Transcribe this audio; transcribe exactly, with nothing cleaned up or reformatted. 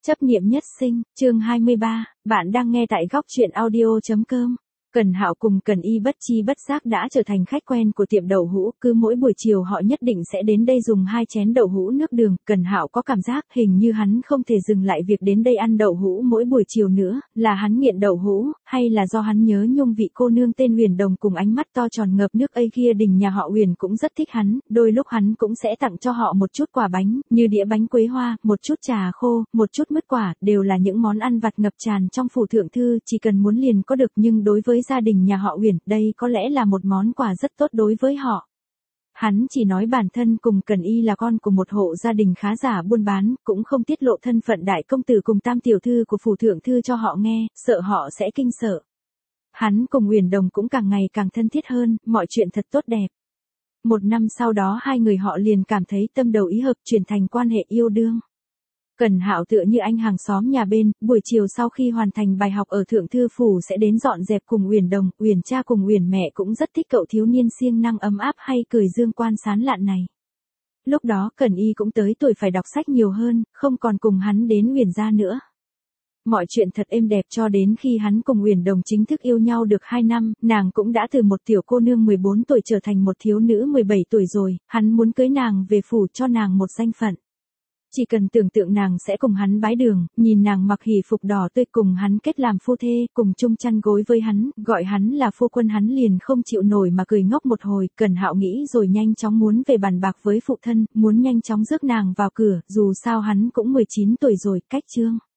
Chấp niệm nhất sinh, chương hai mươi ba, bạn đang nghe tại góc truyện audio.com. Cần Hạo cùng Cần Y bất chi bất giác đã trở thành khách quen của tiệm đậu hũ, cứ mỗi buổi chiều họ nhất định sẽ đến đây dùng hai chén đậu hũ nước đường. Cần Hạo có cảm giác hình như hắn không thể dừng lại việc đến đây ăn đậu hũ mỗi buổi chiều nữa, là hắn nghiện đậu hũ, hay là do hắn nhớ nhung vị cô nương tên Huyền Đồng cùng ánh mắt to tròn ngập nước ấy kia. Đình nhà họ Huyền cũng rất thích hắn, đôi lúc hắn cũng sẽ tặng cho họ một chút quà bánh, như đĩa bánh quế hoa, một chút trà khô, một chút mứt quả, đều là những món ăn vặt ngập tràn trong phủ thượng thư, chỉ cần muốn liền có được. Nhưng đối với gia đình nhà họ Huyền, đây có lẽ là một món quà rất tốt đối với họ. Hắn chỉ nói bản thân cùng Cần Y là con của một hộ gia đình khá giả buôn bán, cũng không tiết lộ thân phận đại công tử cùng tam tiểu thư của phủ thượng thư cho họ nghe, sợ họ sẽ kinh sợ. Hắn cùng Huyền Đồng cũng càng ngày càng thân thiết hơn, mọi chuyện thật tốt đẹp. Một năm sau đó hai người họ liền cảm thấy tâm đầu ý hợp, chuyển thành quan hệ yêu đương. Cần Hạo tựa như anh hàng xóm nhà bên, buổi chiều sau khi hoàn thành bài học ở thượng thư phủ sẽ đến dọn dẹp cùng Huyền Đồng. Huyền cha cùng Huyền mẹ cũng rất thích cậu thiếu niên siêng năng ấm áp hay cười dương quan sán lạn này. Lúc đó Cần Y cũng tới tuổi phải đọc sách nhiều hơn, không còn cùng hắn đến Huyền gia nữa. Mọi chuyện thật êm đẹp cho đến khi hắn cùng Huyền Đồng chính thức yêu nhau được hai năm, nàng cũng đã từ một tiểu cô nương mười bốn tuổi trở thành một thiếu nữ mười bảy tuổi rồi, hắn muốn cưới nàng về phủ cho nàng một danh phận. Chỉ cần tưởng tượng nàng sẽ cùng hắn bái đường, nhìn nàng mặc hỷ phục đỏ tươi cùng hắn kết làm phu thê, cùng chung chăn gối với hắn, gọi hắn là phu quân, hắn liền không chịu nổi mà cười ngốc một hồi. Cần Hạo nghĩ rồi nhanh chóng muốn về bàn bạc với phụ thân, muốn nhanh chóng rước nàng vào cửa, dù sao hắn cũng mười chín tuổi rồi, cách chương.